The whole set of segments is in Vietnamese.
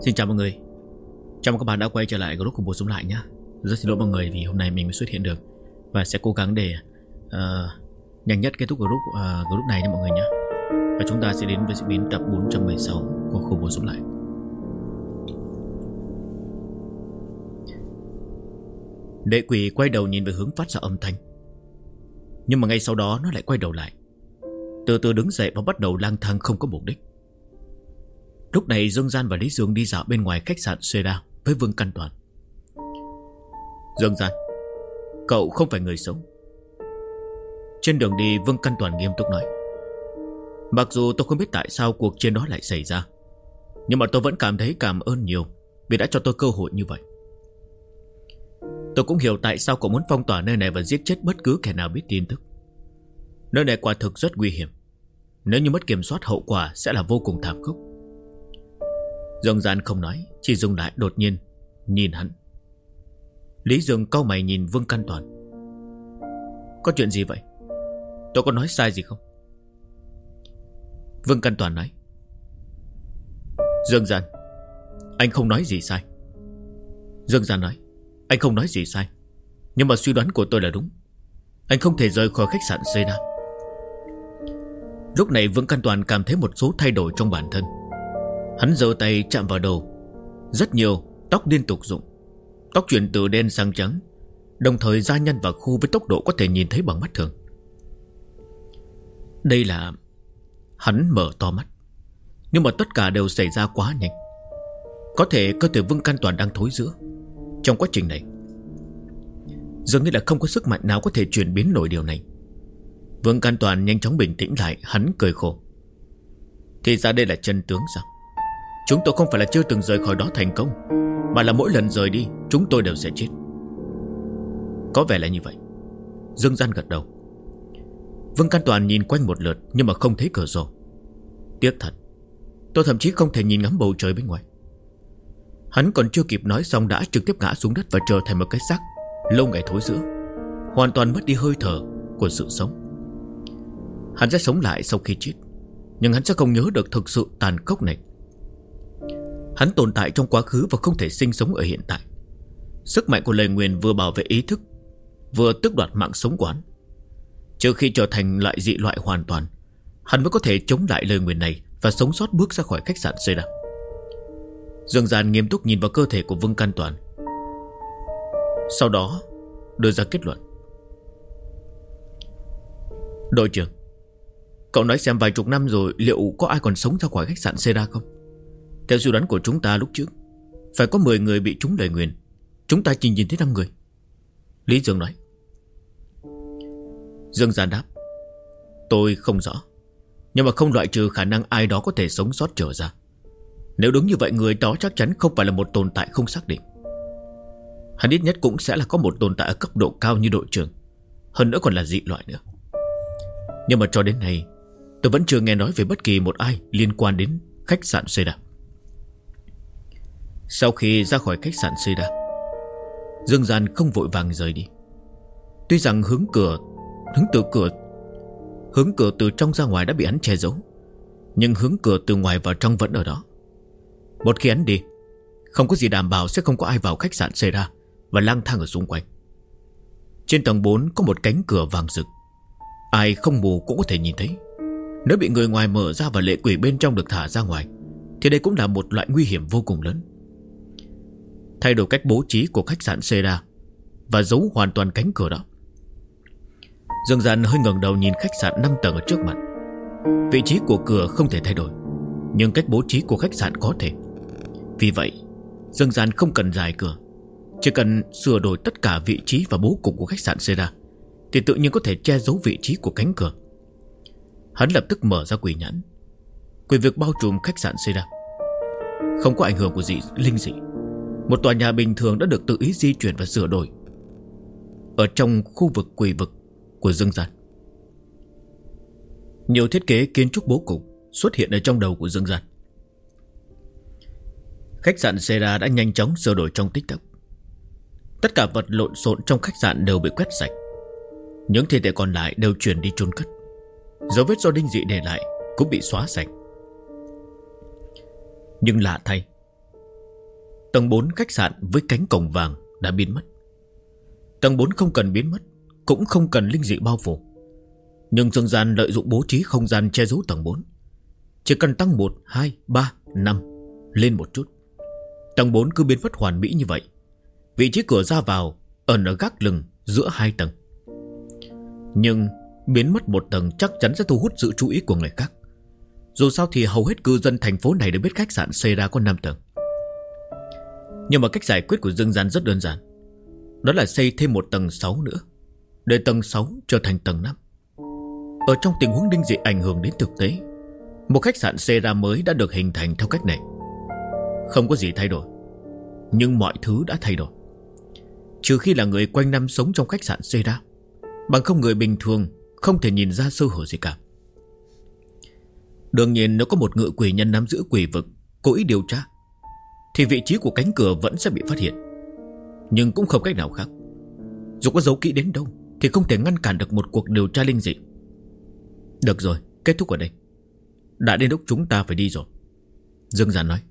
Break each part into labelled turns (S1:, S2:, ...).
S1: Xin chào mọi người. Chào mừng các bạn đã quay trở lại group của Bố Sống Lại nhé. Rất xin lỗi mọi người vì hôm nay mình mới xuất hiện được, và sẽ cố gắng để nhanh nhất kết thúc group này nha mọi người nhé. Và chúng ta sẽ đến với diễn biến tập 416 của khu Bố Sống Lại. Lệ quỷ quay đầu nhìn về hướng phát ra âm thanh, nhưng mà ngay sau đó nó lại quay đầu lại, từ từ đứng dậy và bắt đầu lang thang không có mục đích. Lúc này Dương Gian và Lý Dương đi dạo bên ngoài khách sạn Seda với Vương Căn Toàn. Dương Gian, cậu không phải người xấu. Trên đường đi, Vương Căn Toàn nghiêm túc nói: mặc dù tôi không biết tại sao cuộc chiến đó lại xảy ra, nhưng mà tôi vẫn cảm thấy cảm ơn nhiều vì đã cho tôi cơ hội như vậy. Tôi cũng hiểu tại sao cậu muốn phong tỏa nơi này và giết chết bất cứ kẻ nào biết tin tức. Nơi này quả thực rất nguy hiểm. Nếu như mất kiểm soát, hậu quả sẽ là vô cùng thảm khốc. Dương Gian không nói, chỉ dừng lại đột nhiên nhìn hắn. Lý Dương cau mày nhìn Vương Căn Toàn. Có chuyện gì vậy? Tôi có nói sai gì không? Vương Căn Toàn nói: Dương Gian, anh không nói gì sai. Dương Gian nói: anh không nói gì sai, nhưng mà suy đoán của tôi là đúng. Anh không thể rời khỏi khách sạn Seda. Lúc này Vương Căn Toàn cảm thấy một số thay đổi trong bản thân. Hắn giơ tay chạm vào đầu. Rất nhiều tóc liên tục rụng. Tóc chuyển từ đen sang trắng, đồng thời da nhăn và khô với tốc độ có thể nhìn thấy bằng mắt thường. Đây là... Hắn mở to mắt, nhưng mà tất cả đều xảy ra quá nhanh. Có thể cơ thể Vương Căn Toàn đang thối rữa. Trong quá trình này dường như là không có sức mạnh nào có thể chuyển biến nổi điều này. Vương Căn Toàn nhanh chóng bình tĩnh lại. Hắn cười khổ: thì ra đây là chân tướng sao? Chúng tôi không phải là chưa từng rời khỏi đó thành công, mà là mỗi lần rời đi chúng tôi đều sẽ chết. Có vẻ là như vậy. Dương Gian gật đầu. Vương Căn Toàn nhìn quanh một lượt nhưng mà không thấy cửa sổ. Tiếc thật, tôi thậm chí không thể nhìn ngắm bầu trời bên ngoài. Hắn còn chưa kịp nói xong đã trực tiếp ngã xuống đất và trở thành một cái xác lâu ngày thối rữa, hoàn toàn mất đi hơi thở của sự sống. Hắn sẽ sống lại sau khi chết, nhưng hắn sẽ không nhớ được thực sự tàn khốc này. Hắn tồn tại trong quá khứ và không thể sinh sống ở hiện tại. Sức mạnh của lời nguyền vừa bảo vệ ý thức, vừa tước đoạt mạng sống của hắn. Trừ khi trở thành loại dị loại hoàn toàn, hắn mới có thể chống lại lời nguyền này và sống sót bước ra khỏi khách sạn Seda. Dương Gian nghiêm túc nhìn vào cơ thể của Vương Căn Toàn, sau đó đưa ra kết luận: đội trưởng, cậu nói xem vài chục năm rồi liệu có ai còn sống ra khỏi khách sạn Seda không? Theo suy đoán của chúng ta lúc trước, phải có 10 người bị trúng lời nguyền. Chúng ta chỉ nhìn thấy 5 người. Lý Dương nói. Dương Gian đáp: tôi không rõ, nhưng mà không loại trừ khả năng ai đó có thể sống sót trở ra. Nếu đúng như vậy, người đó chắc chắn không phải là một tồn tại không xác định. Hắn ít nhất cũng sẽ là có một tồn tại ở cấp độ cao như đội trưởng, hơn nữa còn là dị loại nữa. Nhưng mà cho đến nay tôi vẫn chưa nghe nói về bất kỳ một ai liên quan đến khách sạn Seda. Sau khi ra khỏi khách sạn Seda, Dương Gian không vội vàng rời đi. Tuy rằng hướng cửa từ trong ra ngoài đã bị hắn che giấu, nhưng hướng cửa từ ngoài vào trong vẫn ở đó. Một khi hắn đi, không có gì đảm bảo sẽ không có ai vào khách sạn Seda và lang thang ở xung quanh. Trên tầng 4 có một cánh cửa vàng rực, ai không mù cũng có thể nhìn thấy. Nếu bị người ngoài mở ra và lệ quỷ bên trong được thả ra ngoài, thì đây cũng là một loại nguy hiểm vô cùng lớn. Thay đổi cách bố trí của khách sạn Seda và giấu hoàn toàn cánh cửa đó, Dương Gian hơi ngẩng đầu nhìn khách sạn 5 tầng ở trước mặt. Vị trí của cửa không thể thay đổi, nhưng cách bố trí của khách sạn có thể. Vì vậy Dương Gian không cần rài cửa, chỉ cần sửa đổi tất cả vị trí và bố cục của khách sạn Seda thì tự nhiên có thể che giấu vị trí của cánh cửa. Hắn lập tức mở ra quỷ nhãn. Quỷ vực bao trùm khách sạn Seda, không có ảnh hưởng của linh dị. Một tòa nhà bình thường đã được tự ý di chuyển và sửa đổi ở trong khu vực quỷ vực của Dương Gian. Nhiều thiết kế kiến trúc bố cục xuất hiện ở trong đầu của Dương Gian. Khách sạn Seda đã nhanh chóng sửa đổi trong tích tắc. Tất cả vật lộn xộn trong khách sạn đều bị quét sạch. Những thi thể còn lại đều chuyển đi chôn cất. Dấu vết do đinh dị để lại cũng bị xóa sạch. Nhưng lạ thay, Tầng 4 khách sạn với cánh cổng vàng đã biến mất. Tầng 4 không cần biến mất, cũng không cần linh dị bao phủ. Nhưng Dương Gian lợi dụng bố trí không gian che giấu tầng 4. Chỉ cần tăng 1, 2, 3, 5 lên một chút, tầng 4 cứ biến mất hoàn mỹ như vậy. Vị trí cửa ra vào ở gác lửng giữa hai tầng. Nhưng biến mất một tầng chắc chắn sẽ thu hút sự chú ý của người khác. Dù sao thì hầu hết cư dân thành phố này đều biết khách sạn xây ra có 5 tầng. Nhưng mà cách giải quyết của Dương Gian rất đơn giản. Đó là xây thêm một tầng 6 nữa, để tầng 6 trở thành tầng 5. Ở trong tình huống linh dị ảnh hưởng đến thực tế, một khách sạn xây ra mới đã được hình thành theo cách này. Không có gì thay đổi, nhưng mọi thứ đã thay đổi. Trừ khi là người quanh năm sống trong khách sạn xây ra, bằng không người bình thường không thể nhìn ra sơ hở gì cả. Đương nhiên nếu có một ngự quỷ nhân nắm giữ quỷ vực cố ý điều tra, thì vị trí của cánh cửa vẫn sẽ bị phát hiện. Nhưng cũng không cách nào khác. Dù có giấu kỹ đến đâu thì không thể ngăn cản được một cuộc điều tra linh dị. Được rồi, kết thúc ở đây. Đã đến lúc chúng ta phải đi rồi, Dương Gian nói.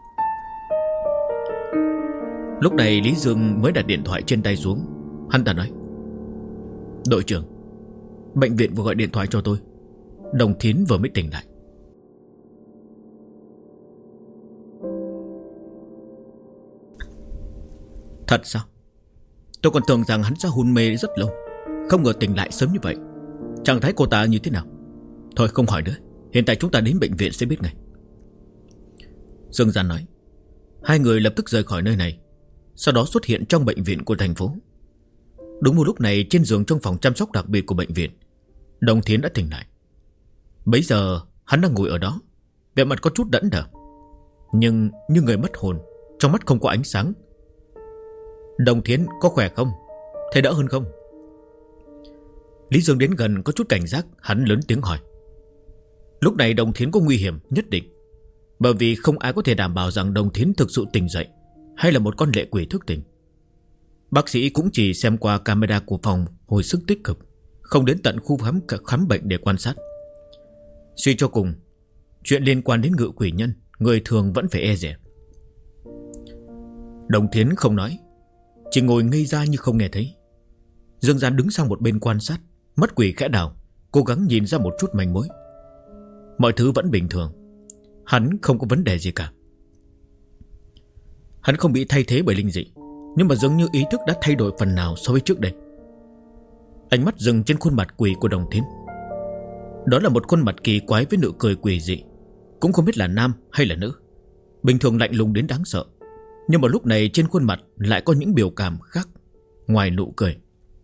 S1: Lúc này Lý Dương mới đặt điện thoại trên tay xuống. Hắn ta nói: đội trưởng, bệnh viện vừa gọi điện thoại cho tôi, Đồng Thiến vừa mới tỉnh lại. Thật sao? Tôi còn tưởng rằng hắn sẽ hôn mê rất lâu, không ngờ tỉnh lại sớm như vậy. Trạng thái cô ta như thế nào? Thôi không hỏi nữa, hiện tại chúng ta đến bệnh viện sẽ biết ngay, Dương Gian nói. Hai người lập tức rời khỏi nơi này, sau đó xuất hiện trong bệnh viện của thành phố. Đúng một lúc này, trên giường trong phòng chăm sóc đặc biệt của bệnh viện, Đồng Thiến đã tỉnh lại. Bấy giờ hắn đang ngồi ở đó, vẻ mặt có chút đẫn đờ, nhưng như người mất hồn, trong mắt không có ánh sáng. Đồng Thiến, có khỏe không? Thấy đỡ hơn không? Lý Dương đến gần có chút cảnh giác, hắn lớn tiếng hỏi. Lúc này Đồng Thiến có nguy hiểm nhất định, bởi vì không ai có thể đảm bảo rằng Đồng Thiến thực sự tỉnh dậy hay là một con lệ quỷ thức tỉnh. Bác sĩ cũng chỉ xem qua camera của phòng hồi sức tích cực, không đến tận khu khám bệnh để quan sát. Suy cho cùng, chuyện liên quan đến ngự quỷ nhân, người thường vẫn phải e dè. Đồng Thiến không nói, chỉ ngồi ngây ra như không nghe thấy. Dương Gian đứng sang một bên quan sát, mắt quỷ khẽ đảo, cố gắng nhìn ra một chút manh mối. Mọi thứ vẫn bình thường, hắn không có vấn đề gì cả. Hắn không bị thay thế bởi linh dị, nhưng mà dường như ý thức đã thay đổi phần nào so với trước đây. Ánh mắt dừng trên khuôn mặt quỷ của Đồng Thiến. Đó là một khuôn mặt kỳ quái với nụ cười quỷ dị, cũng không biết là nam hay là nữ. Bình thường lạnh lùng đến đáng sợ, nhưng mà lúc này trên khuôn mặt lại có những biểu cảm khác ngoài nụ cười.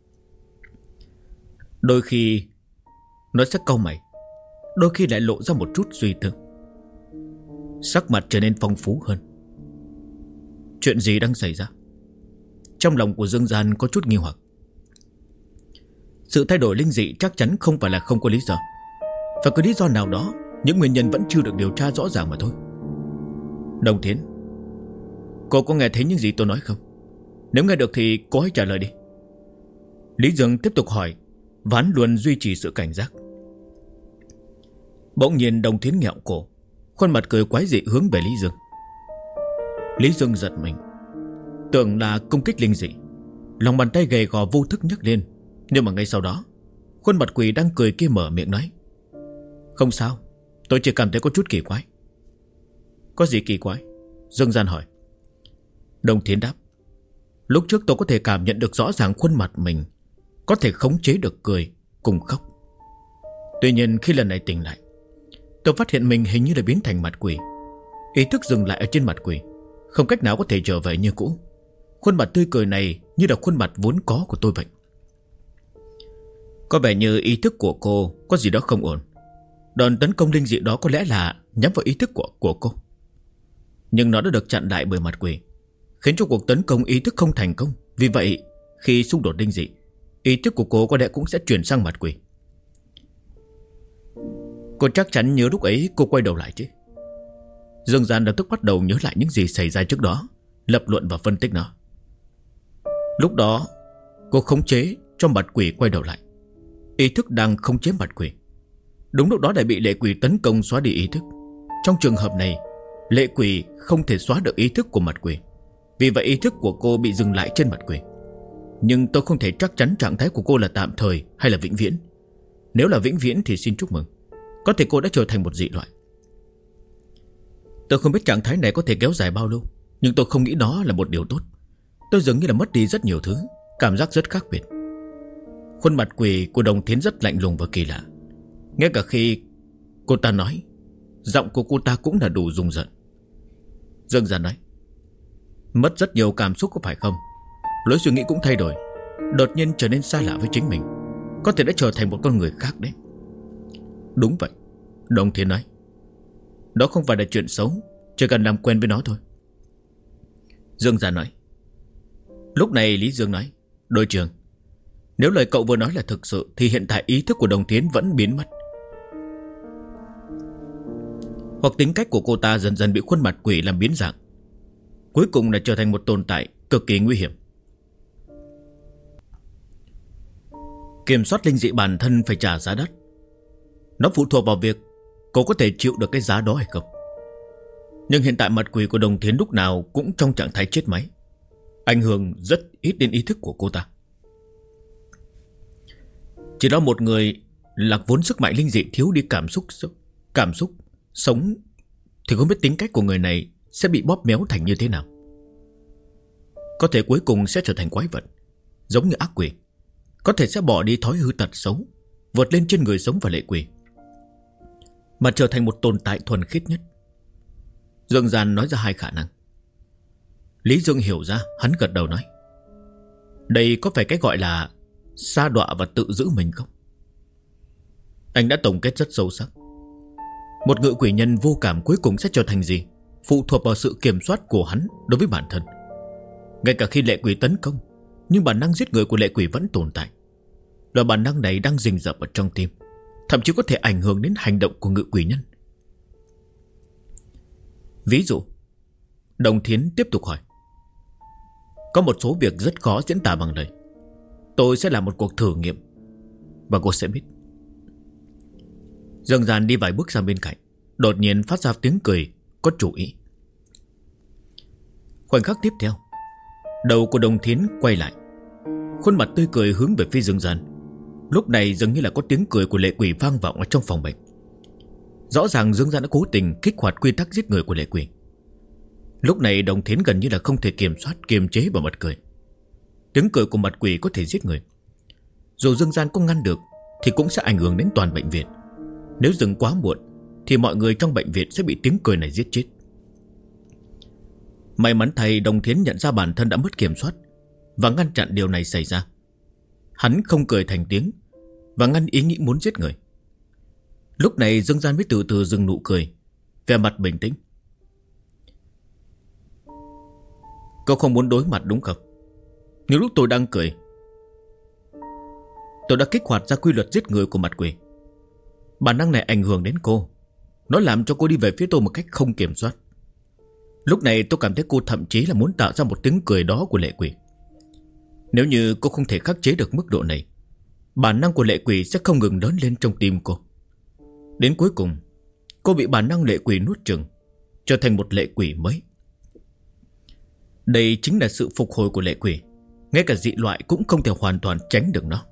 S1: Đôi khi nó sẽ cau mày, đôi khi lại lộ ra một chút suy tư. Sắc mặt trở nên phong phú hơn. Chuyện gì đang xảy ra? Trong lòng của Dương Gian có chút nghi hoặc. Sự thay đổi linh dị chắc chắn không phải là không có lý do. Phải có lý do nào đó, những nguyên nhân vẫn chưa được điều tra rõ ràng mà thôi. Đồng Thiến, cô có nghe thấy những gì tôi nói không? Nếu nghe được thì cô hãy trả lời đi. Lý Dương tiếp tục hỏi, và hắn luôn duy trì sự cảnh giác. Bỗng nhiên Đồng Thiến nghẹo cổ, khuôn mặt cười quái dị hướng về Lý Dương. Lý Dương giật mình, tưởng là công kích linh dị, lòng bàn tay gầy gò vô thức nhấc lên. Nhưng mà ngay sau đó, khuôn mặt quỷ đang cười kia mở miệng nói: Không sao, tôi chỉ cảm thấy có chút kỳ quái. Có gì kỳ quái? Dương Gian hỏi. Đồng Thiến đáp: Lúc trước tôi có thể cảm nhận được rõ ràng khuôn mặt mình có thể khống chế được cười cùng khóc. Tuy nhiên khi lần này tỉnh lại, tôi phát hiện mình hình như là biến thành mặt quỷ. Ý thức dừng lại ở trên mặt quỷ, không cách nào có thể trở về như cũ. Khuôn mặt tươi cười này như là khuôn mặt vốn có của tôi vậy. Có vẻ như ý thức của cô có gì đó không ổn. Đòn tấn công linh dị đó có lẽ là nhắm vào ý thức của cô, nhưng nó đã được chặn lại bởi mặt quỷ, khiến cho cuộc tấn công ý thức không thành công. Vì vậy khi xung đột linh dị, ý thức của cô có lẽ cũng sẽ chuyển sang mặt quỷ. Cô chắc chắn nhớ lúc ấy cô quay đầu lại chứ? Dương Gian lập tức bắt đầu nhớ lại những gì xảy ra trước đó, lập luận và phân tích nó. Lúc đó cô khống chế cho mặt quỷ quay đầu lại, ý thức đang khống chế mặt quỷ. Đúng lúc đó lại bị lệ quỷ tấn công xóa đi ý thức. Trong trường hợp này, lệ quỷ không thể xóa được ý thức của mặt quỷ, Vì vậy ý thức của cô bị dừng lại trên mặt quỷ. Nhưng tôi không thể chắc chắn trạng thái của cô là tạm thời hay là vĩnh viễn. Nếu là vĩnh viễn thì xin chúc mừng, có thể cô đã trở thành một dị loại. Tôi không biết trạng thái này có thể kéo dài bao lâu, nhưng tôi không nghĩ đó là một điều tốt. Tôi dường như là mất đi rất nhiều thứ, cảm giác rất khác biệt. Khuôn mặt quỷ của Đồng Thiến rất lạnh lùng và kỳ lạ. Ngay cả khi cô ta nói, giọng của cô ta cũng là đủ rùng rợn. Dương Gian nói, mất rất nhiều cảm xúc có phải không? Lối suy nghĩ cũng thay đổi, đột nhiên trở nên xa lạ với chính mình, có thể đã trở thành một con người khác đấy. Đúng vậy, Đồng Thiến nói. Đó không phải là chuyện xấu, chỉ cần làm quen với nó thôi. Dương Gian nói. Lúc này Lý Dương nói, đội trưởng, nếu lời cậu vừa nói là thực sự thì hiện tại ý thức của Đồng Thiến vẫn biến mất, hoặc tính cách của cô ta dần dần bị khuôn mặt quỷ làm biến dạng, cuối cùng là trở thành một tồn tại cực kỳ nguy hiểm. Kiểm soát linh dị bản thân phải trả giá đắt. Nó phụ thuộc vào việc cô có thể chịu được cái giá đó hay không. Nhưng hiện tại mặt quỷ của Đồng Thiến lúc nào cũng trong trạng thái chết máy, ảnh hưởng rất ít đến ý thức của cô ta. Chỉ đó một người lạc vốn sức mạnh linh dị thiếu đi cảm xúc sống thì không biết tính cách của người này sẽ bị bóp méo thành như thế nào. Có thể cuối cùng sẽ trở thành quái vật, giống như ác quỷ. Có thể sẽ bỏ đi thói hư tật xấu, vượt lên trên người sống và lệ quỷ, mà trở thành một tồn tại thuần khiết nhất. Dương Gian nói ra hai khả năng. Lý Dương hiểu ra, hắn gật đầu nói, đây có phải cái gọi là sa đọa và tự giữ mình không? Anh đã tổng kết rất sâu sắc. Một ngự quỷ nhân vô cảm cuối cùng sẽ trở thành gì phụ thuộc vào sự kiểm soát của hắn đối với bản thân. Ngay cả khi lệ quỷ tấn công, nhưng bản năng giết người của lệ quỷ vẫn tồn tại. Loại bản năng này đang rình rập ở trong tim, thậm chí có thể ảnh hưởng đến hành động của ngự quỷ nhân. Ví dụ, Đồng Thiến tiếp tục hỏi, có một số việc rất khó diễn tả bằng lời. Tôi sẽ làm một cuộc thử nghiệm và cô sẽ biết. Dương Gian đi vài bước sang bên cạnh, đột nhiên phát ra tiếng cười có chủ ý. Khoảnh khắc tiếp theo, đầu của Đồng Thiến quay lại, khuôn mặt tươi cười hướng về phía Dương Gian. Lúc này dường như là có tiếng cười của lệ quỷ vang vọng ở trong phòng bệnh. Rõ ràng Dương Gian đã cố tình kích hoạt quy tắc giết người của lệ quỷ. Lúc này Đồng Thiến gần như là không thể kiềm chế vào bật cười. Tiếng cười của mặt quỷ có thể giết người. Dù Dương Gian có ngăn được thì cũng sẽ ảnh hưởng đến toàn bệnh viện. Nếu dừng quá muộn thì mọi người trong bệnh viện sẽ bị tiếng cười này giết chết. May mắn thay, Đồng Thiến nhận ra bản thân đã mất kiểm soát và ngăn chặn điều này xảy ra. Hắn không cười thành tiếng và ngăn ý nghĩ muốn giết người. Lúc này Dương Gian mới từ từ dừng nụ cười, vẻ mặt bình tĩnh. Cậu không muốn đối mặt đúng không? Nhưng lúc tôi đang cười, tôi đã kích hoạt ra quy luật giết người của mặt quỷ. Bản năng này ảnh hưởng đến cô. Nó làm cho cô đi về phía tôi một cách không kiểm soát. Lúc này tôi cảm thấy cô thậm chí là muốn tạo ra một tiếng cười đó của lệ quỷ. Nếu như cô không thể khắc chế được mức độ này, bản năng của lệ quỷ sẽ không ngừng lớn lên trong tim cô. Đến cuối cùng, cô bị bản năng lệ quỷ nuốt chửng, trở thành một lệ quỷ mới. Đây chính là sự phục hồi của lệ quỷ. Ngay cả dị loại cũng không thể hoàn toàn tránh được nó.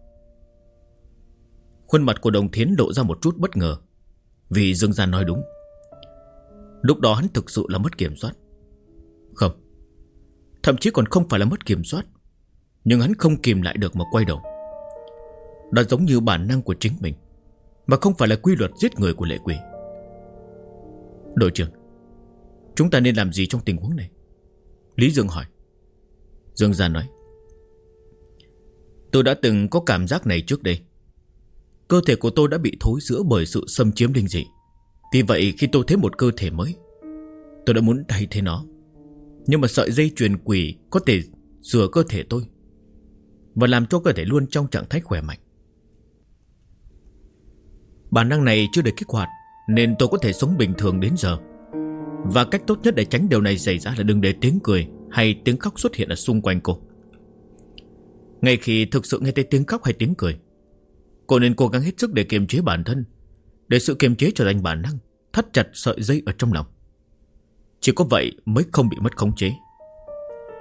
S1: Khuôn mặt của Đồng Thiến lộ ra một chút bất ngờ, vì Dương Gian nói đúng. Lúc đó hắn thực sự là mất kiểm soát. Không, thậm chí còn không phải là mất kiểm soát, nhưng hắn không kìm lại được mà quay đầu. Đó giống như bản năng của chính mình, mà không phải là quy luật giết người của lệ quỷ. Đội trưởng, chúng ta nên làm gì trong tình huống này? Lý Dương hỏi. Dương Gian nói, tôi đã từng có cảm giác này trước đây. Cơ thể của tôi đã bị thối rữa bởi sự xâm chiếm linh dị. Vì vậy khi tôi thấy một cơ thể mới, tôi đã muốn thay thế nó. Nhưng mà sợi dây chuyền quỷ có thể sửa cơ thể tôi và làm cho cơ thể luôn trong trạng thái khỏe mạnh. Bản năng này chưa được kích hoạt, nên tôi có thể sống bình thường đến giờ. Và cách tốt nhất để tránh điều này xảy ra là đừng để tiếng cười hay tiếng khóc xuất hiện ở xung quanh cô. Ngay khi thực sự nghe thấy tiếng khóc hay tiếng cười, cô nên cố gắng hết sức để kiềm chế bản thân, để sự kiềm chế trở thành bản năng, thắt chặt sợi dây ở trong lòng. Chỉ có vậy mới không bị mất khống chế.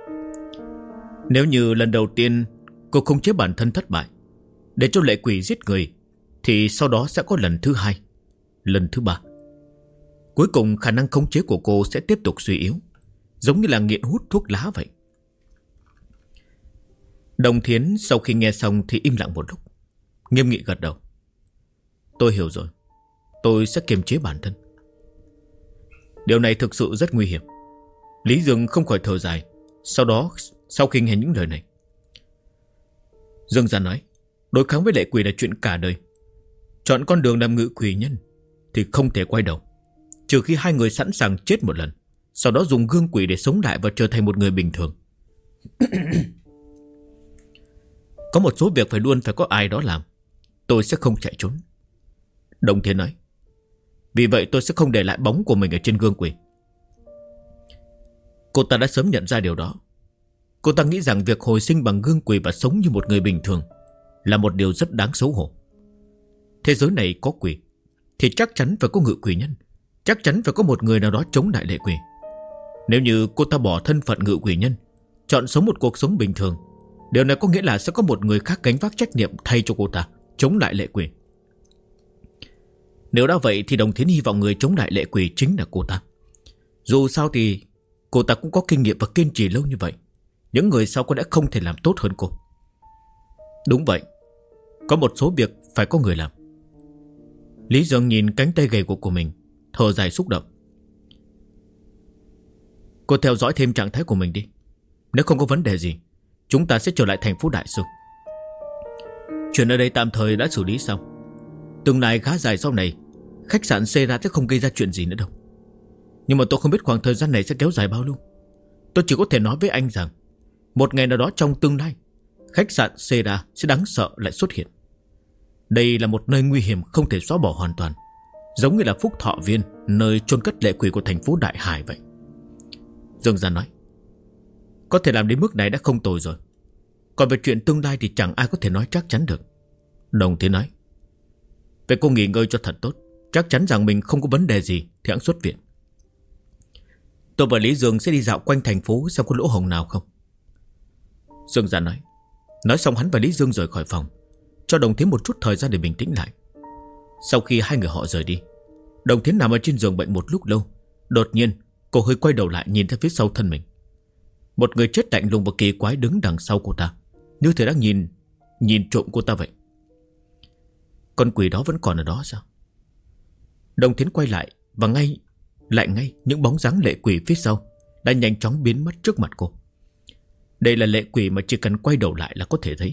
S1: Nếu như lần đầu tiên cô khống chế bản thân thất bại, để cho lệ quỷ giết người, thì sau đó sẽ có lần thứ hai, lần thứ ba. Cuối cùng khả năng khống chế của cô sẽ tiếp tục suy yếu, giống như là nghiện hút thuốc lá vậy. Đồng Thiến sau khi nghe xong thì im lặng một lúc, nghiêm nghị gật đầu. Tôi hiểu rồi, tôi sẽ kiềm chế bản thân. Điều này thực sự rất nguy hiểm. Lý Dương không khỏi thở dài. Sau khi nghe những lời này, Dương Gia nói, đối kháng với lệ quỷ là chuyện cả đời. Chọn con đường làm ngự quỷ nhân thì không thể quay đầu, trừ khi hai người sẵn sàng chết một lần, sau đó dùng gương quỷ để sống lại và trở thành một người bình thường. Có một số việc luôn phải có ai đó làm. Tôi sẽ không chạy trốn. Đồng Thiên nói. Vì vậy tôi sẽ không để lại bóng của mình ở trên gương quỷ. Cô ta đã sớm nhận ra điều đó. Cô ta nghĩ rằng việc hồi sinh bằng gương quỷ và sống như một người bình thường là một điều rất đáng xấu hổ. Thế giới này có quỷ thì chắc chắn phải có ngự quỷ nhân, chắc chắn phải có một người nào đó chống lại lệ quỷ. Nếu như cô ta bỏ thân phận ngự quỷ nhân, chọn sống một cuộc sống bình thường, điều này có nghĩa là sẽ có một người khác gánh vác trách nhiệm thay cho cô ta, chống lại lệ quỷ. Nếu đã vậy thì Đồng Thiến hy vọng người chống lại lệ quỷ chính là cô ta. Dù sao thì cô ta cũng có kinh nghiệm và kiên trì lâu như vậy. Những người sau có lẽ không thể làm tốt hơn cô. Đúng vậy, có một số việc phải có người làm. Lý Dương nhìn cánh tay gầy của mình, thở dài xúc động. Cô theo dõi thêm trạng thái của mình đi. Nếu không có vấn đề gì, chúng ta sẽ trở lại thành phố Đại Sương. Chuyện ở đây tạm thời đã xử lý xong. Tương lai khá dài sau này, khách sạn Sera sẽ không gây ra chuyện gì nữa đâu. Nhưng mà tôi không biết khoảng thời gian này sẽ kéo dài bao lâu. Tôi chỉ có thể nói với anh rằng một ngày nào đó trong tương lai, khách sạn Sera sẽ đáng sợ lại xuất hiện. Đây là một nơi nguy hiểm không thể xóa bỏ hoàn toàn, giống như là Phúc Thọ Viên, nơi chôn cất lệ quỷ của thành phố Đại Hải vậy. Dương Gia nói. Có thể làm đến mức này đã không tồi rồi. Còn về chuyện tương lai thì chẳng ai có thể nói chắc chắn được. Đồng Thiên nói. Vậy cô nghỉ ngơi cho thật tốt, chắc chắn rằng mình không có vấn đề gì thì hãng xuất viện. Tôi và Lý Dương sẽ đi dạo quanh thành phố xem có lỗ hổng nào không. Dương Gia nói. Nói xong hắn và Lý Dương rời khỏi phòng, cho Đồng Thiến một chút thời gian để bình tĩnh lại. Sau khi hai người họ rời đi, Đồng Thiến nằm ở trên giường bệnh một lúc lâu. Đột nhiên cô hơi quay đầu lại nhìn ra phía sau thân mình. Một người chết lạnh lùng và kỳ quái đứng đằng sau cô ta, như thể đang nhìn trộm cô ta vậy. Con quỷ đó vẫn còn ở đó sao? Đồng Thiến quay lại và ngay những bóng dáng lệ quỷ phía sau đã nhanh chóng biến mất trước mặt cô. Đây là lệ quỷ mà chỉ cần quay đầu lại là có thể thấy.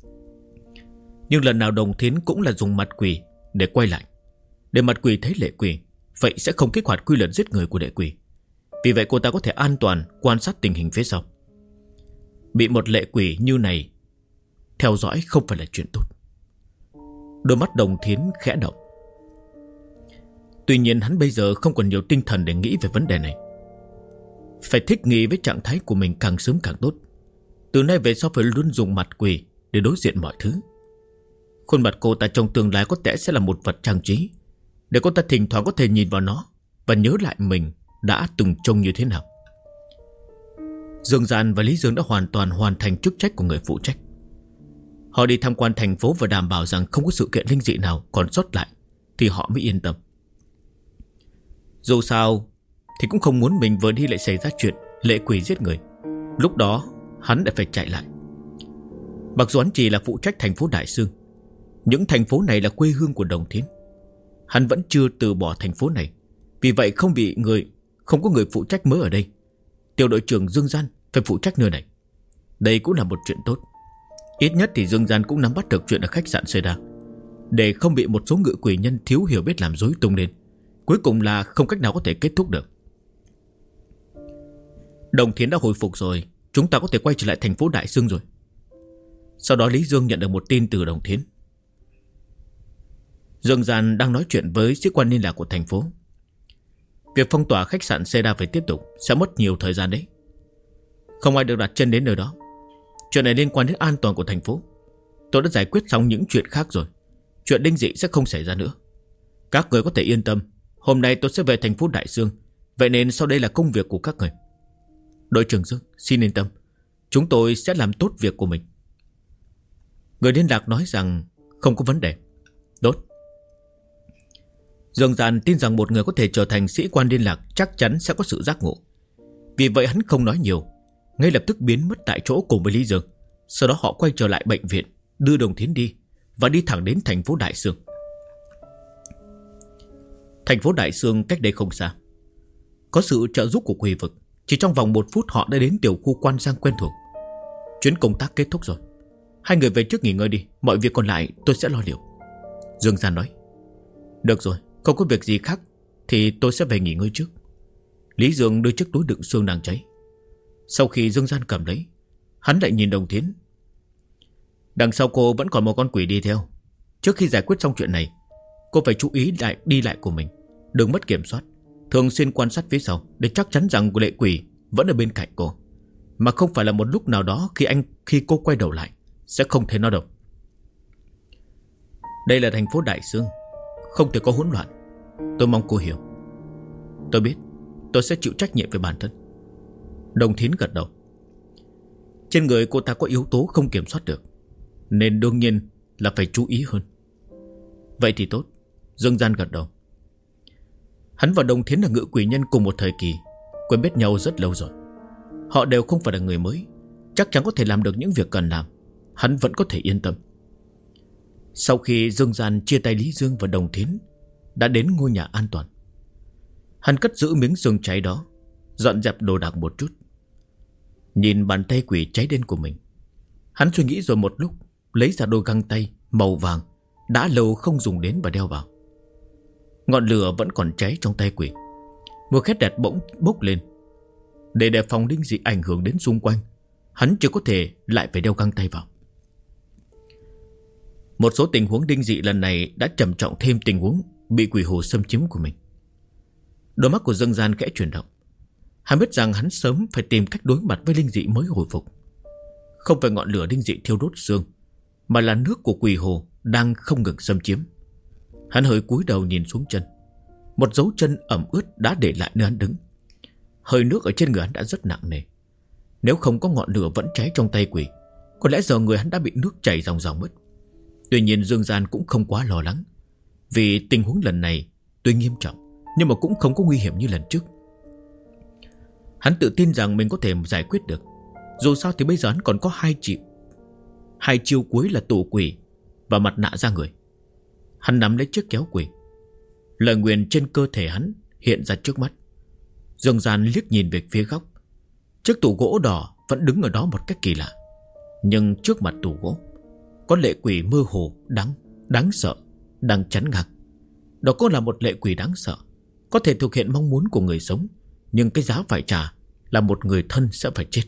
S1: Nhưng lần nào Đồng Thiến cũng là dùng mặt quỷ để quay lại, để mặt quỷ thấy lệ quỷ, vậy sẽ không kích hoạt quy luật giết người của lệ quỷ. Vì vậy cô ta có thể an toàn quan sát tình hình phía sau. Bị một lệ quỷ như này theo dõi không phải là chuyện tốt. Đôi mắt Đồng Thiến khẽ động. Tuy nhiên hắn bây giờ không còn nhiều tinh thần để nghĩ về vấn đề này. Phải thích nghi với trạng thái của mình càng sớm càng tốt. Từ nay về sau phải luôn dùng mặt quỷ để đối diện mọi thứ. Khuôn mặt cô ta trong tương lai có thể sẽ là một vật trang trí, để cô ta thỉnh thoảng có thể nhìn vào nó và nhớ lại mình đã từng trông như thế nào. Dương Gian và Lý Dương đã hoàn toàn hoàn thành chức trách của người phụ trách. Họ đi tham quan thành phố và đảm bảo rằng không có sự kiện linh dị nào còn sót lại, thì họ mới yên tâm. Dù sao thì cũng không muốn mình vừa đi lại xảy ra chuyện lệ quỷ giết người. Lúc đó hắn lại phải chạy lại. Mặc dù hắn chỉ là phụ trách thành phố Đại Sương, những thành phố này là quê hương của Đồng Thiến. Hắn vẫn chưa từ bỏ thành phố này. Vì vậy không có người phụ trách mới ở đây. Tiểu đội trưởng Dương Gian phải phụ trách nơi này. Đây cũng là một chuyện tốt. Ít nhất thì Dương Gian cũng nắm bắt được chuyện ở khách sạn Seda, để không bị một số ngự quỷ nhân thiếu hiểu biết làm rối tung lên. Cuối cùng là không cách nào có thể kết thúc được. Đồng Thiến đã hồi phục rồi, chúng ta có thể quay trở lại thành phố Đại Sương rồi. Sau đó Lý Dương nhận được một tin từ Đồng Thiến. Dương Gian đang nói chuyện với sĩ quan liên lạc của thành phố. Việc phong tỏa khách sạn Seda phải tiếp tục, sẽ mất nhiều thời gian đấy. Không ai được đặt chân đến nơi đó. Chuyện này liên quan đến an toàn của thành phố. Tôi đã giải quyết xong những chuyện khác rồi. Chuyện linh dị sẽ không xảy ra nữa. Các người có thể yên tâm. Hôm nay tôi sẽ về thành phố Đại Sương. Vậy nên sau đây là công việc của các người. Đội trưởng Dương, xin yên tâm. Chúng tôi sẽ làm tốt việc của mình. Người liên lạc nói rằng không có vấn đề. Tốt. Dương Gian tin rằng một người có thể trở thành sĩ quan liên lạc chắc chắn sẽ có sự giác ngộ. Vì vậy hắn không nói nhiều, ngay lập tức biến mất tại chỗ cùng với Lý Dương. Sau đó họ quay trở lại bệnh viện, đưa Đồng Thiến đi và đi thẳng đến thành phố Đại Sương. Thành phố Đại Sương cách đây không xa. Có sự trợ giúp của quỷ vực, chỉ trong vòng 1 phút họ đã đến tiểu khu Quan Giang quen thuộc. Chuyến công tác kết thúc rồi. Hai người về trước nghỉ ngơi đi, mọi việc còn lại tôi sẽ lo liệu. Dương Gian nói. Được rồi, không có việc gì khác thì tôi sẽ về nghỉ ngơi trước. Lý Dương đưa chiếc túi đựng xương đang cháy. Sau khi Dương Gian cầm lấy, hắn lại nhìn Đồng Thiến. Đằng sau cô vẫn còn một con quỷ đi theo. Trước khi giải quyết xong chuyện này, cô phải chú ý đi lại của mình, đừng mất kiểm soát. Thường xuyên quan sát phía sau để chắc chắn rằng lệ quỷ vẫn ở bên cạnh cô, mà không phải là một lúc nào đó khi cô quay đầu lại sẽ không thấy nó đâu. Đây là thành phố Đại Sương, không thể có hỗn loạn. Tôi mong cô hiểu. Tôi biết, tôi sẽ chịu trách nhiệm về bản thân. Đồng Thiến gật đầu. Trên người cô ta có yếu tố không kiểm soát được, nên đương nhiên là phải chú ý hơn. Vậy thì tốt. Dương Gian gật đầu. Hắn và Đồng Thiến là ngự quỷ nhân cùng một thời kỳ, quen biết nhau rất lâu rồi. Họ đều không phải là người mới, chắc chắn có thể làm được những việc cần làm. Hắn vẫn có thể yên tâm. Sau khi Dương Gian chia tay Lý Dương và Đồng Thiến, đã đến ngôi nhà an toàn. Hắn cất giữ miếng xương cháy đó, dọn dẹp đồ đạc một chút. Nhìn bàn tay quỷ cháy đen của mình, hắn suy nghĩ rồi một lúc, lấy ra đôi găng tay màu vàng đã lâu không dùng đến và đeo vào. Ngọn lửa vẫn còn cháy trong tay quỷ. Mùi khét đẹp bỗng bốc lên. Để đề phòng linh dị ảnh hưởng đến xung quanh, hắn chưa có thể lại phải đeo găng tay vào. Một số tình huống linh dị lần này đã trầm trọng thêm tình huống bị quỷ hồ xâm chiếm của mình. Đôi mắt của Dương Gian khẽ chuyển động. Hắn biết rằng hắn sớm phải tìm cách đối mặt với linh dị mới hồi phục. Không phải ngọn lửa linh dị thiêu đốt xương, mà là nước của quỷ hồ đang không ngừng xâm chiếm. Hắn hơi cúi đầu nhìn xuống chân. Một dấu chân ẩm ướt đã để lại nơi hắn đứng. Hơi nước ở trên người hắn đã rất nặng nề. Nếu không có ngọn lửa vẫn cháy trong tay quỷ, có lẽ giờ người hắn đã bị nước chảy ròng ròng mất. Tuy nhiên Dương Gian cũng không quá lo lắng, vì tình huống lần này tuy nghiêm trọng, nhưng mà cũng không có nguy hiểm như lần trước. Hắn tự tin rằng mình có thể giải quyết được. Dù sao thì bây giờ hắn còn có hai chiêu cuối là tù quỷ và mặt nạ ra người. Hắn nắm lấy chiếc kéo quỷ. Lời nguyền trên cơ thể hắn hiện ra trước mắt. Dương Gian liếc nhìn về phía góc. Chiếc tủ gỗ đỏ vẫn đứng ở đó một cách kỳ lạ. Nhưng trước mặt tủ gỗ có lệ quỷ mơ hồ đáng sợ đang chắn ngang. Đó cũng là một lệ quỷ đáng sợ, có thể thực hiện mong muốn của người sống, nhưng cái giá phải trả là một người thân sẽ phải chết.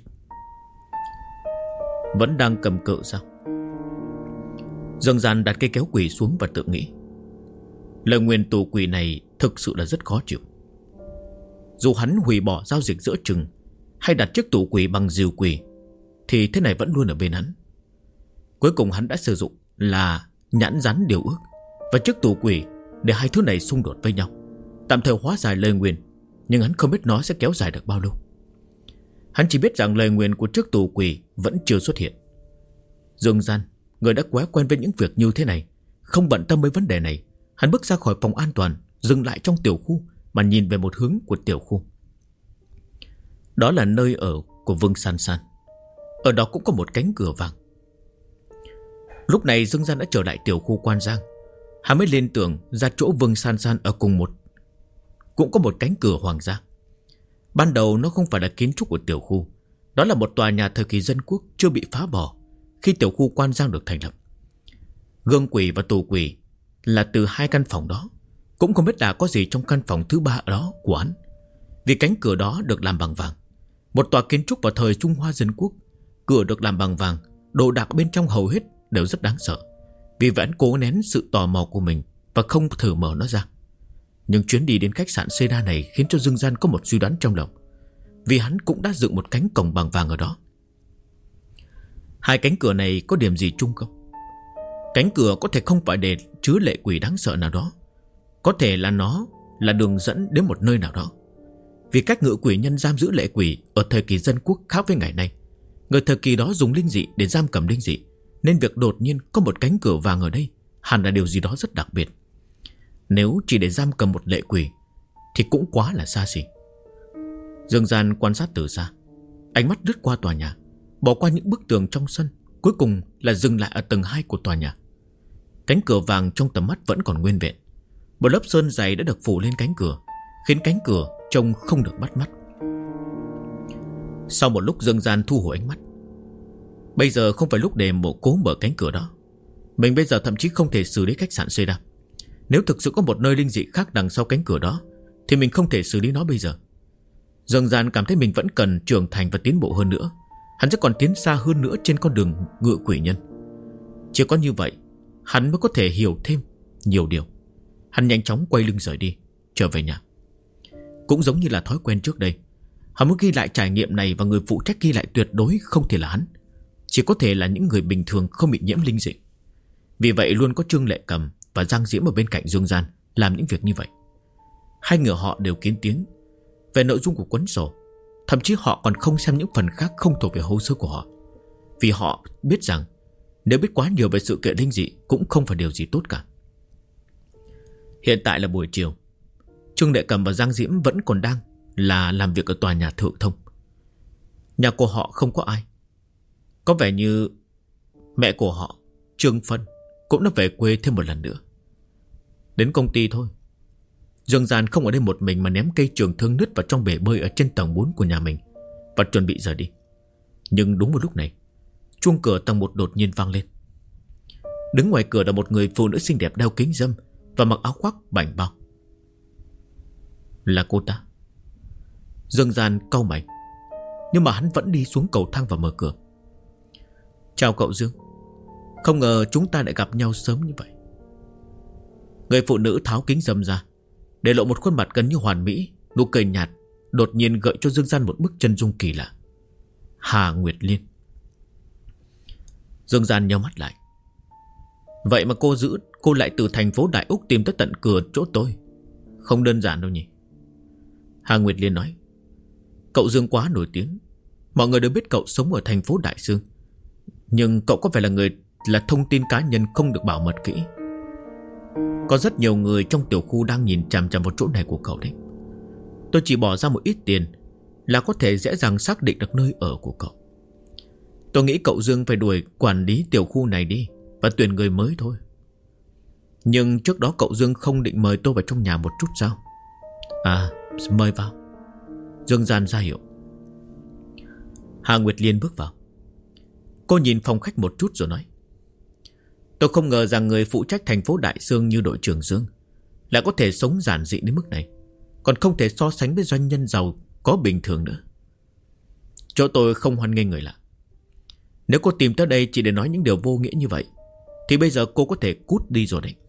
S1: Vẫn đang cầm cự sao? Dương Gian đặt cây kéo quỷ xuống và tự nghĩ. Lời nguyền tù quỷ này thực sự là rất khó chịu. Dù hắn hủy bỏ giao dịch giữa chừng hay đặt chiếc tù quỷ bằng diều quỷ, thì thế này vẫn luôn ở bên hắn. Cuối cùng hắn đã sử dụng là nhãn rắn điều ước và chiếc tù quỷ để hai thứ này xung đột với nhau, tạm thời hóa giải lời nguyền. Nhưng hắn không biết nó sẽ kéo dài được bao lâu. Hắn chỉ biết rằng lời nguyền của chiếc tù quỷ vẫn chưa xuất hiện. Dương Gian, người đã quá quen với những việc như thế này, không bận tâm với vấn đề này. Hắn bước ra khỏi phòng an toàn, dừng lại trong tiểu khu mà nhìn về một hướng của tiểu khu. Đó là nơi ở của Vương San San. Ở đó cũng có một cánh cửa vàng. Lúc này Dương Gian đã trở lại tiểu khu Quan Giang. Hắn mới lên tưởng ra chỗ Vương San San ở cũng có một cánh cửa hoàng gia. Ban đầu nó không phải là kiến trúc của tiểu khu. Đó là một tòa nhà thời kỳ dân quốc chưa bị phá bỏ khi tiểu khu Quan Giang được thành lập. Gương quỷ và tù quỷ là từ hai căn phòng đó. Cũng không biết là có gì trong căn phòng thứ ba đó của hắn. Vì cánh cửa đó được làm bằng vàng. Một tòa kiến trúc vào thời Trung Hoa dân quốc. Cửa được làm bằng vàng, đồ đạc bên trong hầu hết đều rất đáng sợ. Vì vậy hắn cố nén sự tò mò của mình và không thử mở nó ra. Nhưng chuyến đi đến khách sạn Seda này khiến cho Dương Gian có một suy đoán trong lòng. Vì hắn cũng đã dựng một cánh cổng bằng vàng ở đó. Hai cánh cửa này có điểm gì chung không? Cánh cửa có thể không phải để chứa lệ quỷ đáng sợ nào đó. Có thể là nó là đường dẫn đến một nơi nào đó. Vì cách ngự quỷ nhân giam giữ lệ quỷ ở thời kỳ dân quốc khác với ngày nay. Người thời kỳ đó dùng linh dị để giam cầm linh dị, nên việc đột nhiên có một cánh cửa vàng ở đây hẳn là điều gì đó rất đặc biệt. Nếu chỉ để giam cầm một lệ quỷ thì cũng quá là xa xỉ. Dương Gian quan sát từ xa, ánh mắt lướt qua tòa nhà, bỏ qua những bức tường trong sân, cuối cùng là dừng lại ở tầng 2 của tòa nhà. Cánh cửa vàng trong tầm mắt vẫn còn nguyên vẹn. Một lớp sơn dày đã được phủ lên cánh cửa, khiến cánh cửa trông không được bắt mắt. Sau một lúc Dương Gian thu hồi ánh mắt. Bây giờ không phải lúc để cố mở cánh cửa đó. Mình bây giờ thậm chí không thể xử lý khách sạn Seda. Nếu thực sự có một nơi linh dị khác đằng sau cánh cửa đó thì mình không thể xử lý nó bây giờ. Dương Gian cảm thấy mình vẫn cần trưởng thành và tiến bộ hơn nữa. Hắn sẽ còn tiến xa hơn nữa trên con đường ngựa quỷ nhân. Chỉ có như vậy hắn mới có thể hiểu thêm nhiều điều. Hắn nhanh chóng quay lưng rời đi, trở về nhà. Cũng giống như là thói quen trước đây, hắn muốn ghi lại trải nghiệm này, và người phụ trách ghi lại tuyệt đối không thể là hắn. Chỉ có thể là những người bình thường không bị nhiễm linh dị. Vì vậy luôn có Trương Lệ Cầm và Giang Diễm ở bên cạnh Dương Gian làm những việc như vậy. Hai người họ đều kín tiếng về nội dung của cuốn sổ. Thậm chí họ còn không xem những phần khác không thuộc về hồ sơ của họ, vì họ biết rằng nếu biết quá nhiều về sự kiện linh dị cũng không phải điều gì tốt cả. Hiện tại là buổi chiều. Trương Lệ Cầm và Giang Diễm vẫn còn đang làm việc ở tòa nhà Thượng Thông. Nhà của họ không có ai. Có vẻ như mẹ của họ, Trương Phân, cũng đã về quê thêm một lần nữa. Đến công ty thôi. Dương Gian không ở đây một mình mà ném cây trường thương nứt vào trong bể bơi ở trên tầng 4 của nhà mình và chuẩn bị rời đi. Nhưng đúng vào lúc này, chuông cửa tầng 1 đột nhiên vang lên. Đứng ngoài cửa là một người phụ nữ xinh đẹp đeo kính râm và mặc áo khoác bảnh bao. Là cô ta. Dương Gian cau mày, nhưng mà hắn vẫn đi xuống cầu thang và mở cửa. Chào cậu Dương. Không ngờ chúng ta lại gặp nhau sớm như vậy. Người phụ nữ tháo kính râm ra, để lộ một khuôn mặt gần như hoàn mỹ, nụ cười nhạt, đột nhiên gợi cho Dương Gian một bức chân dung kỳ lạ. Hà Nguyệt Liên. Dương Gian nheo mắt lại. Vậy mà cô lại từ thành phố Đại Úc tìm tới tận cửa chỗ tôi. Không đơn giản đâu nhỉ. Hà Nguyệt Liên nói. Cậu Dương quá nổi tiếng. Mọi người đều biết cậu sống ở thành phố Đại Sương. Nhưng cậu có phải là thông tin cá nhân không được bảo mật kỹ. Có rất nhiều người trong tiểu khu đang nhìn chằm chằm vào chỗ này của cậu đấy. Tôi chỉ bỏ ra một ít tiền là có thể dễ dàng xác định được nơi ở của cậu. Tôi nghĩ cậu Dương phải đuổi quản lý tiểu khu này đi và tuyển người mới thôi. Nhưng trước đó cậu Dương không định mời tôi vào trong nhà một chút sao? À, mời vào. Dương Gian ra hiệu. Hà Nguyệt Liên bước vào. Cô nhìn phòng khách một chút rồi nói. Tôi không ngờ rằng người phụ trách thành phố Đại Sương như đội trưởng Dương lại có thể sống giản dị đến mức này, còn không thể so sánh với doanh nhân giàu có bình thường nữa. Chỗ tôi không hoan nghênh người lạ. Nếu cô tìm tới đây chỉ để nói những điều vô nghĩa như vậy thì bây giờ cô có thể cút đi rồi đấy.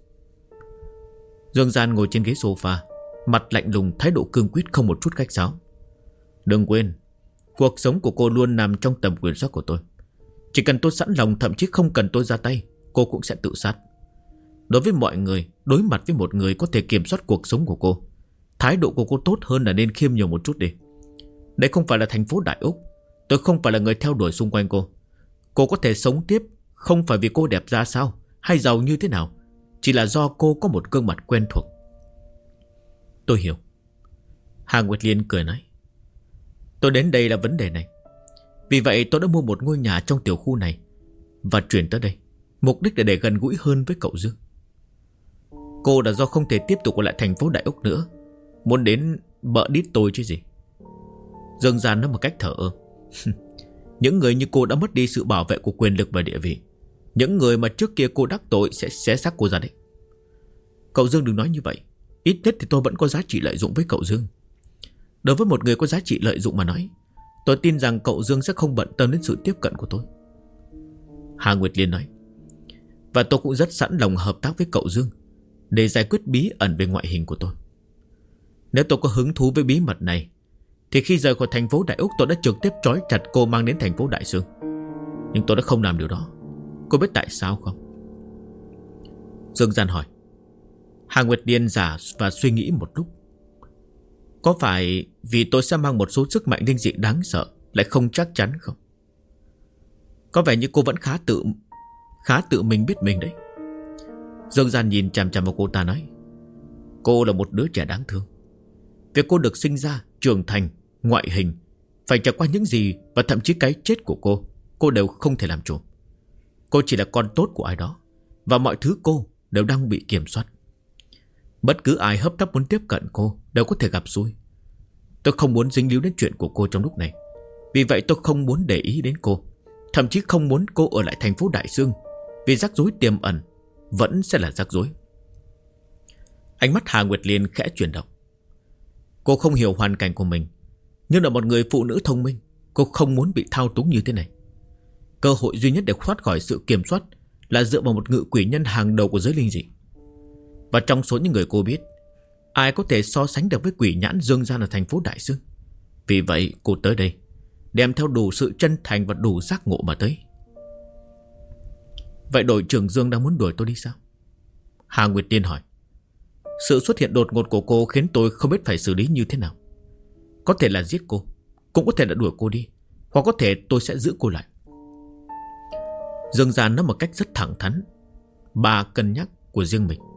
S1: Dương Gian ngồi trên ghế sofa, mặt lạnh lùng, thái độ cương quyết, không một chút khách sáo. Đừng quên, cuộc sống của cô luôn nằm trong tầm kiểm soát của tôi. Chỉ cần tôi sẵn lòng, thậm chí không cần tôi ra tay, cô cũng sẽ tự sát. Đối với mọi người, đối mặt với một người có thể kiểm soát cuộc sống của cô, thái độ của cô tốt hơn là nên khiêm nhường một chút đi. Đây không phải là thành phố Đại Úc. Tôi không phải là người theo đuổi xung quanh cô. Cô có thể sống tiếp không phải vì cô đẹp ra sao hay giàu như thế nào, chỉ là do cô có một gương mặt quen thuộc. Tôi hiểu. Hà Nguyệt Liên cười nói. Tôi đến đây là vấn đề này. Vì vậy tôi đã mua một ngôi nhà trong tiểu khu này và chuyển tới đây, mục đích là để gần gũi hơn với cậu Dương. Cô là do không thể tiếp tục ở lại thành phố Đại Úc nữa, muốn đến bợ đít tôi chứ gì. Dương Gian nói một cách thờ ơ. Những người như cô đã mất đi sự bảo vệ của quyền lực và địa vị. Những người mà trước kia cô đắc tội sẽ xé xác cô ra đấy. Cậu Dương đừng nói như vậy. Ít nhất thì tôi vẫn có giá trị lợi dụng với cậu Dương. Đối với một người có giá trị lợi dụng mà nói, tôi tin rằng cậu Dương sẽ không bận tâm đến sự tiếp cận của tôi. Hà Nguyệt Liên nói. Và tôi cũng rất sẵn lòng hợp tác với cậu Dương để giải quyết bí ẩn về ngoại hình của tôi. Nếu tôi có hứng thú với bí mật này thì khi rời khỏi thành phố Đại Úc tôi đã trực tiếp trói chặt cô mang đến thành phố Đại Sương. Nhưng tôi đã không làm điều đó. Cô biết tại sao không? Dương Gian hỏi. Hà Nguyệt Liên giả và suy nghĩ một lúc. Có phải vì tôi sẽ mang một số sức mạnh linh dị đáng sợ lại không chắc chắn không? Có vẻ như cô vẫn khá tự mình biết mình đấy. Dương Gian nhìn chằm chằm vào cô ta nói: Cô là một đứa trẻ đáng thương. Việc cô được sinh ra, trưởng thành, ngoại hình, phải trải qua những gì và thậm chí cái chết của cô đều không thể làm chủ. Cô chỉ là con tốt của ai đó, và mọi thứ cô đều đang bị kiểm soát. Bất cứ ai hấp tấp muốn tiếp cận cô đều có thể gặp xui. Tôi không muốn dính líu đến chuyện của cô trong lúc này. Vì vậy tôi không muốn để ý đến cô, thậm chí không muốn cô ở lại thành phố Đại Dương. Vì rắc rối tiềm ẩn vẫn sẽ là rắc rối. Ánh mắt Hà Nguyệt Liên khẽ chuyển động. Cô không hiểu hoàn cảnh của mình, nhưng là một người phụ nữ thông minh, cô không muốn bị thao túng như thế này. Cơ hội duy nhất để thoát khỏi sự kiểm soát là dựa vào một ngự quỷ nhân hàng đầu của giới linh dị. Và trong số những người cô biết, ai có thể so sánh được với quỷ nhãn Dương Gian ở thành phố Đại Dương. Vì vậy cô tới đây đem theo đủ sự chân thành và đủ giác ngộ mà tới. Vậy đội trưởng Dương đang muốn đuổi tôi đi sao? Hà Nguyệt Tiên hỏi. Sự xuất hiện đột ngột của cô khiến tôi không biết phải xử lý như thế nào. Có thể là giết cô, cũng có thể là đuổi cô đi, hoặc có thể tôi sẽ giữ cô lại. Dương Gian nói một cách rất thẳng thắn, bà cân nhắc của riêng mình.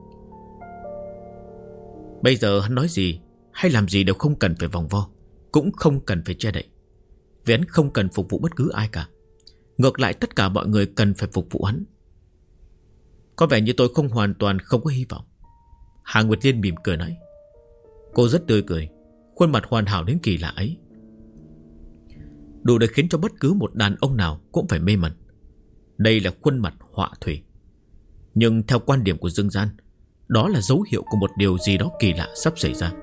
S1: Bây giờ hắn nói gì hay làm gì đều không cần phải vòng vo, cũng không cần phải che đậy. Vì hắn không cần phục vụ bất cứ ai cả. Ngược lại tất cả mọi người cần phải phục vụ hắn. Có vẻ như tôi hoàn toàn không có hy vọng. Hà Nguyệt Liên mỉm cười nói. Cô rất tươi cười, khuôn mặt hoàn hảo đến kỳ lạ ấy, đủ để khiến cho bất cứ một đàn ông nào cũng phải mê mẩn. Đây là khuôn mặt họa thủy. Nhưng theo quan điểm của Dương Gian, đó là dấu hiệu của một điều gì đó kỳ lạ sắp xảy ra.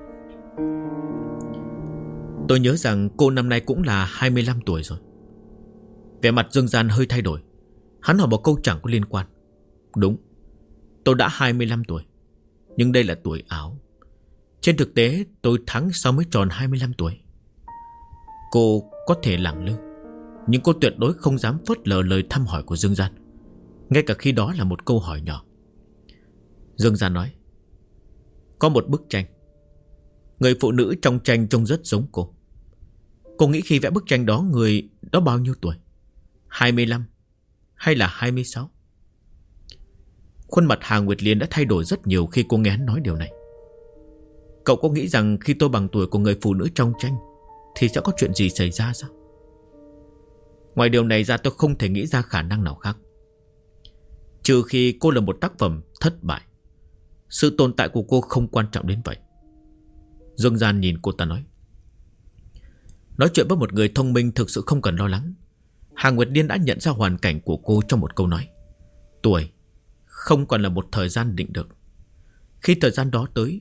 S1: Tôi nhớ rằng cô năm nay cũng là 25 tuổi rồi. Vẻ mặt Dương Gian hơi thay đổi. Hắn hỏi một câu chẳng có liên quan. Đúng, tôi đã 25 tuổi, nhưng đây là tuổi ảo. Trên thực tế tôi tháng sau mới tròn 25 tuổi. Cô có thể lẳng lơ, nhưng cô tuyệt đối không dám phớt lờ lời thăm hỏi của Dương Gian, ngay cả khi đó là một câu hỏi nhỏ. Dương Gian nói. Có một bức tranh. Người phụ nữ trong tranh trông rất giống cô. Cô nghĩ khi vẽ bức tranh đó người đó bao nhiêu tuổi? 25 hay là 26? Khuôn mặt Hà Nguyệt Liên đã thay đổi rất nhiều khi cô nghe hắn nói điều này. Cậu có nghĩ rằng khi tôi bằng tuổi của người phụ nữ trong tranh thì sẽ có chuyện gì xảy ra sao? Ngoài điều này ra tôi không thể nghĩ ra khả năng nào khác. Trừ khi cô là một tác phẩm thất bại. Sự tồn tại của cô không quan trọng đến vậy. Dương Gian nhìn cô ta nói. Nói chuyện với một người thông minh thực sự không cần lo lắng. Hà Nguyệt Liên đã nhận ra hoàn cảnh của cô trong một câu nói. Tuổi không còn là một thời gian định được. Khi thời gian đó tới,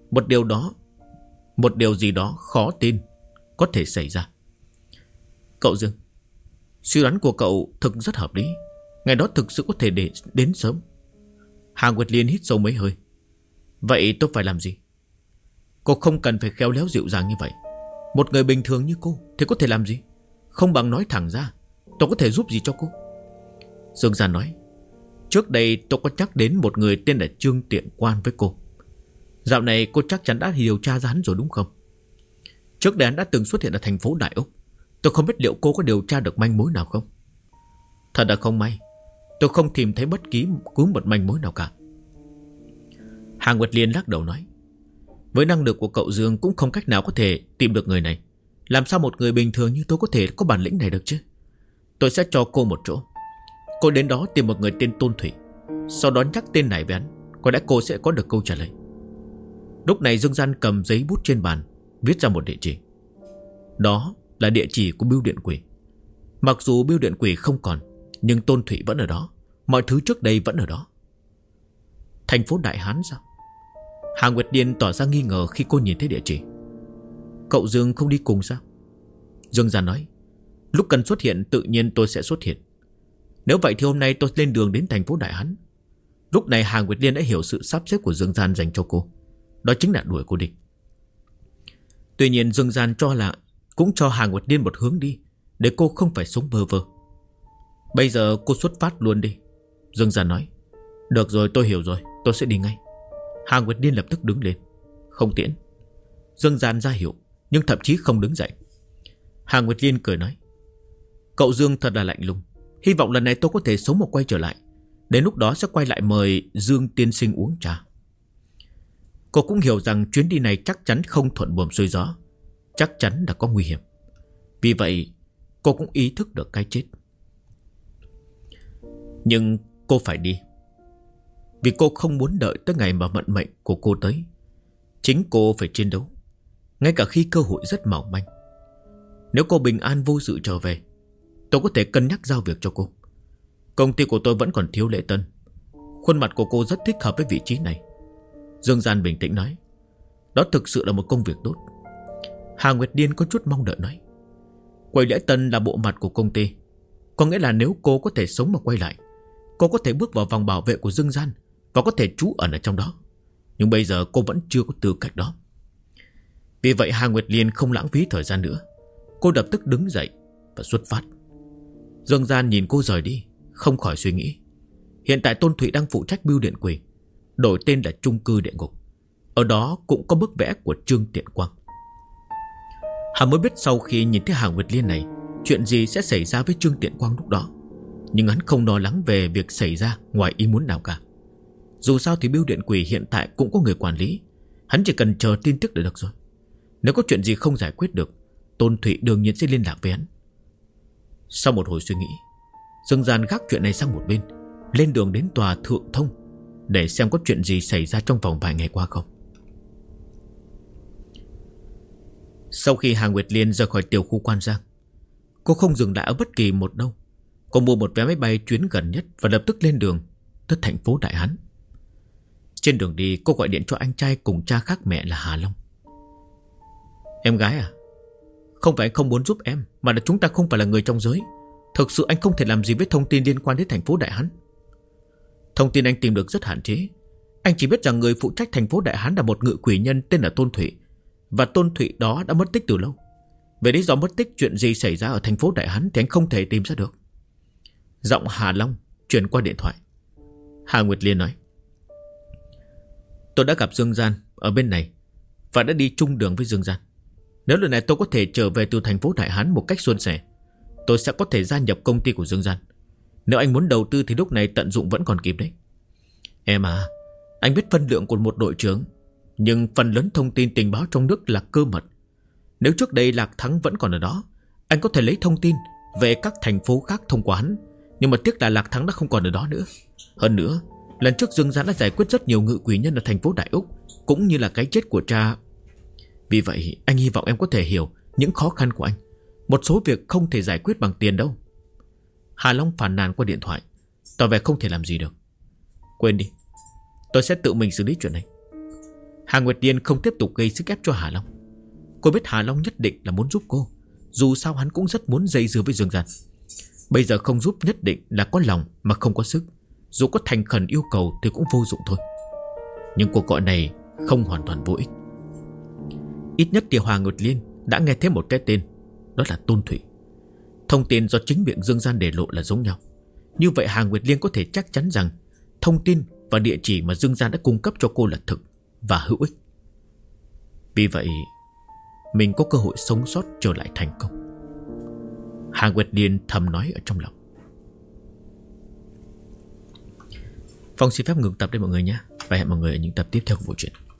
S1: một điều gì đó khó tin có thể xảy ra. Cậu Dương, suy đoán của cậu thực rất hợp lý. Ngày đó thực sự có thể đến sớm. Hà Nguyệt Liên hít sâu mấy hơi. Vậy tôi phải làm gì? Cô không cần phải khéo léo dịu dàng như vậy. Một người bình thường như cô thì có thể làm gì? Không bằng nói thẳng ra, tôi có thể giúp gì cho cô. Dương Gian nói. Trước đây tôi có nhắc đến một người tên là Trương Tiện Quan với cô. Dạo này cô chắc chắn đã điều tra ra hắn rồi đúng không? Trước đây hắn đã từng xuất hiện ở thành phố Đại Úc. Tôi không biết liệu cô có điều tra được manh mối nào không. Thật là không may, tôi không tìm thấy bất cứ một manh mối nào cả. Hà Nguyệt Liên lắc đầu nói. Với năng lực của cậu Dương cũng không cách nào có thể tìm được người này. Làm sao một người bình thường như tôi có thể có bản lĩnh này được chứ? Tôi sẽ cho cô một chỗ. Cô đến đó tìm một người tên Tôn Thủy, sau đó nhắc tên này với hắn. Có lẽ cô sẽ có được câu trả lời. Lúc này Dương Gian cầm giấy bút trên bàn, viết ra một địa chỉ. Đó là địa chỉ của bưu điện quỷ. Mặc dù bưu điện quỷ không còn, nhưng Tôn Thủy vẫn ở đó. Mọi thứ trước đây vẫn ở đó. Thành phố Đại Hán sao? Hà Nguyệt Điên tỏ ra nghi ngờ khi cô nhìn thấy địa chỉ. Cậu Dương không đi cùng sao? Dương Gian nói. Lúc cần xuất hiện tự nhiên tôi sẽ xuất hiện. Nếu vậy thì hôm nay tôi lên đường đến thành phố Đại Hán. Lúc này Hà Nguyệt Liên đã hiểu sự sắp xếp của Dương Gian dành cho cô. Đó chính là đuổi cô đi. Tuy nhiên Dương Gian cũng cho Hà Nguyệt Liên một hướng đi, để cô không phải sống bơ vơ. Bây giờ cô xuất phát luôn đi, Dương Gian nói. Được rồi, tôi hiểu rồi, tôi sẽ đi ngay. Hà Nguyệt Liên lập tức đứng lên. Không tiễn. Dương Gian ra hiệu, nhưng thậm chí không đứng dậy. Hà Nguyệt Liên cười nói. Cậu Dương thật là lạnh lùng. Hy vọng lần này tôi có thể sống mà quay trở lại. Đến lúc đó sẽ quay lại mời Dương tiên sinh uống trà. Cô cũng hiểu rằng chuyến đi này chắc chắn không thuận buồm xuôi gió, chắc chắn là có nguy hiểm. Vì vậy cô cũng ý thức được cái chết. Nhưng cô phải đi, vì cô không muốn đợi tới ngày mà vận mệnh của cô tới. Chính cô phải chiến đấu, ngay cả khi cơ hội rất mỏng manh. Nếu cô bình an vô sự trở về, tôi có thể cân nhắc giao việc cho cô. Công ty của tôi vẫn còn thiếu lễ tân. Khuôn mặt của cô rất thích hợp với vị trí này. Dương Gian bình tĩnh nói. Đó thực sự là một công việc tốt. Hà Nguyệt Điên có chút mong đợi nói. Quầy lễ tân là bộ mặt của công ty. Có nghĩa là nếu cô có thể sống mà quay lại, cô có thể bước vào vòng bảo vệ của Dương Gian và có thể trú ẩn ở trong đó. Nhưng bây giờ cô vẫn chưa có tư cách đó. Vì vậy Hà Nguyệt Liên không lãng phí thời gian nữa. Cô lập tức đứng dậy và xuất phát. Dương Gian nhìn cô rời đi, không khỏi suy nghĩ. Hiện tại Tôn Thụy đang phụ trách bưu điện quỷ, đổi tên là chung cư địa ngục. Ở đó cũng có bức vẽ của Trương Tiện Quang. Hắn mới biết sau khi nhìn thấy Hà Nguyệt Liên này, chuyện gì sẽ xảy ra với Trương Tiện Quang lúc đó. Nhưng hắn không lo lắng về việc xảy ra ngoài ý muốn nào cả. Dù sao thì bưu điện quỷ hiện tại cũng có người quản lý. Hắn chỉ cần chờ tin tức là được rồi. Nếu có chuyện gì không giải quyết được, Tôn Thụy đương nhiên sẽ liên lạc với hắn. Sau một hồi suy nghĩ, Dương Gian gác chuyện này sang một bên, lên đường đến tòa Thượng Thông để xem có chuyện gì xảy ra trong vòng vài ngày qua không. Sau khi Hà Nguyệt Liên rời khỏi tiểu khu Quan Giang, cô không dừng lại ở bất kỳ một đâu. Cô mua một vé máy bay chuyến gần nhất và lập tức lên đường tới thành phố Đại Hán. Trên đường đi cô gọi điện cho anh trai cùng cha khác mẹ là Hà Long. Em gái à, không phải anh không muốn giúp em, mà là chúng ta không phải là người trong giới. Thực sự anh không thể làm gì với thông tin liên quan đến thành phố Đại Hán. Thông tin anh tìm được rất hạn chế. Anh chỉ biết rằng người phụ trách thành phố Đại Hán là một ngự quỷ nhân tên là Tôn Thụy. Và Tôn Thụy đó đã mất tích từ lâu. Về lý do mất tích, chuyện gì xảy ra ở thành phố Đại Hán thì anh không thể tìm ra được. Giọng Hà Long truyền qua điện thoại. Hà Nguyệt Liên nói. Tôi đã gặp Dương Gian ở bên này và đã đi chung đường với Dương Gian. Nếu lần này tôi có thể trở về từ thành phố Đại Hán một cách suôn sẻ, tôi sẽ có thể gia nhập công ty của Dương Gian. Nếu anh muốn đầu tư thì lúc này tận dụng vẫn còn kịp đấy. Em à, anh biết phân lượng của một đội trưởng, nhưng phần lớn thông tin tình báo trong nước là cơ mật. Nếu trước đây Lạc Thắng vẫn còn ở đó, anh có thể lấy thông tin về các thành phố khác thông qua hắn. Nhưng mà tiếc là Lạc Thắng đã không còn ở đó nữa. Hơn nữa, lần trước Dương Gian đã giải quyết rất nhiều ngự quỷ nhân ở thành phố Đại Úc, cũng như là cái chết của cha. Vì vậy anh hy vọng em có thể hiểu những khó khăn của anh. Một số việc không thể giải quyết bằng tiền đâu. Hà Long phàn nàn qua điện thoại, tỏ vẻ không thể làm gì được. Quên đi, tôi sẽ tự mình xử lý chuyện này. Hà Nguyệt Điên không tiếp tục gây sức ép cho Hà Long. Cô biết Hà Long nhất định là muốn giúp cô. Dù sao hắn cũng rất muốn dây dưa với Dương Gian. Bây giờ không giúp nhất định là có lòng mà không có sức. Dù có thành khẩn yêu cầu thì cũng vô dụng thôi. Nhưng cuộc gọi này không hoàn toàn vô ích. Ít nhất thì Hà Nguyệt Liên đã nghe thấy một cái tên, đó là Tôn Thụy. Thông tin do chính miệng Dương Gian để lộ là giống nhau. Như vậy Hà Nguyệt Liên có thể chắc chắn rằng thông tin và địa chỉ mà Dương Gian đã cung cấp cho cô là thực và hữu ích. Vì vậy mình có cơ hội sống sót trở lại thành công. Hà Nguyệt Liên thầm nói ở trong lòng. Phong xin phép ngừng tập đây mọi người nhé. Và hẹn mọi người ở những tập tiếp theo của bộ truyện.